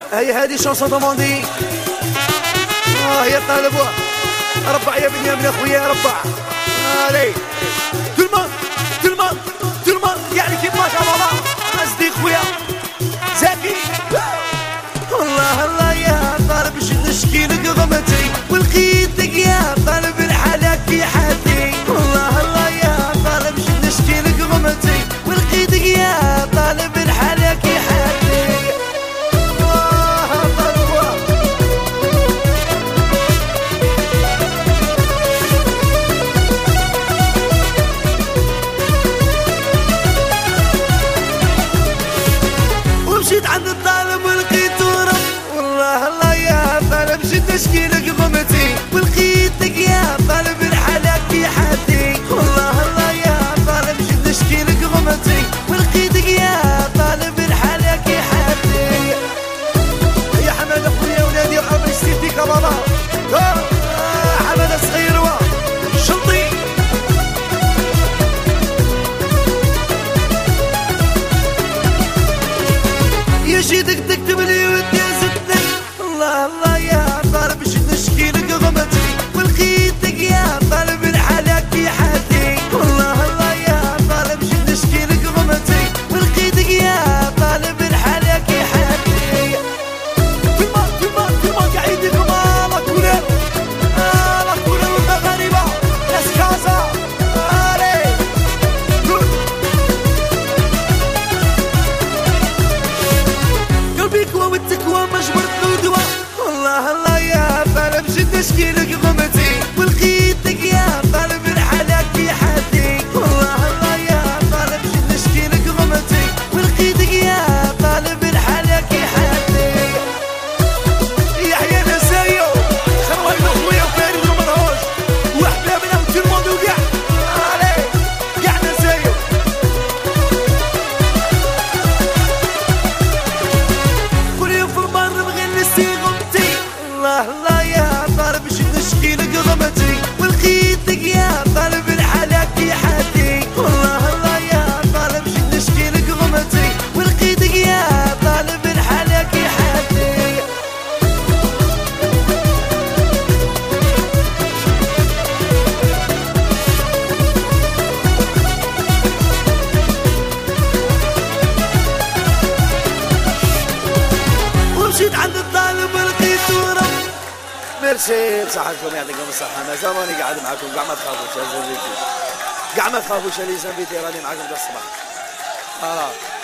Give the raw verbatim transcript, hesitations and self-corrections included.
هي هذه شانسون دوموندي. اه يا طالب ربع يا بني من اخويا ربع. علي تلمان تلمان تلمان يعني كيف ما شاء الله اصدق خويا زكي. الله الله يا طالب شد شكيلك غمتي ولقيتك يا طالب الحالة في حالتي. الله الله يا طالب شد شكيلك غمتي ولقيتك يا طالب الحالة في حالتي. ومشيت عند الطالب ولقيته رب. والله الله يا طالب شد شكيلك غمتي ولقيتك يا طالب الحالة في حالتي. والله الله يا طالب شد شكيلك غمتي ولقيتك يا طالب الحالة في حالتي. يا حماد اخويا ولادي وعمري سيدي كبابا حماد صغير شنطي. يا شيدك تكتب لي وتيازتني. الله الله يا طالب شد شكيلك غمتي ولقيتك يا طالب الحالة في حالتي. الله الله يا طالب شد شكيلك غمتي ولقيتك يا طالب الحالة في حالتي. تلمان تلمان تلمان قاعدين كما لا كولر لا كولر والمغاربة ناس كازا. علي قلبي كوا والتكوى مجبرت له دوا. الله الله يا طالب شد شكيلك غمتي ولقيتك يا طالب الحالة في حالتي. الله الله يا طالب شد شكيلك غمتي ولقيتك يا طالب الحالة في حالتي. يحيى نسايو خروي اخويا وفارس ومرهوش واحبابنا وتلموند وكاع. علي كاع نسايو كل يوم في المر بغي نسي غمتي. الله الله يا طالب شد شكيلك غمتي ولقيتك يا طالب الحالة في حالتي. الله الله يا طالب شد شكيلك غمتي ولقيتك يا طالب الحالة في حالتي. ومشيت عند الطالب ولقيته رب. ميرسي بصحتكم يعطيكم الصحة. ما زماني قاعد معكم كاع ما تخافوش يا زلمتي كاع ما تخافوش اللي زنبيتي راني معكم للصباح. آه.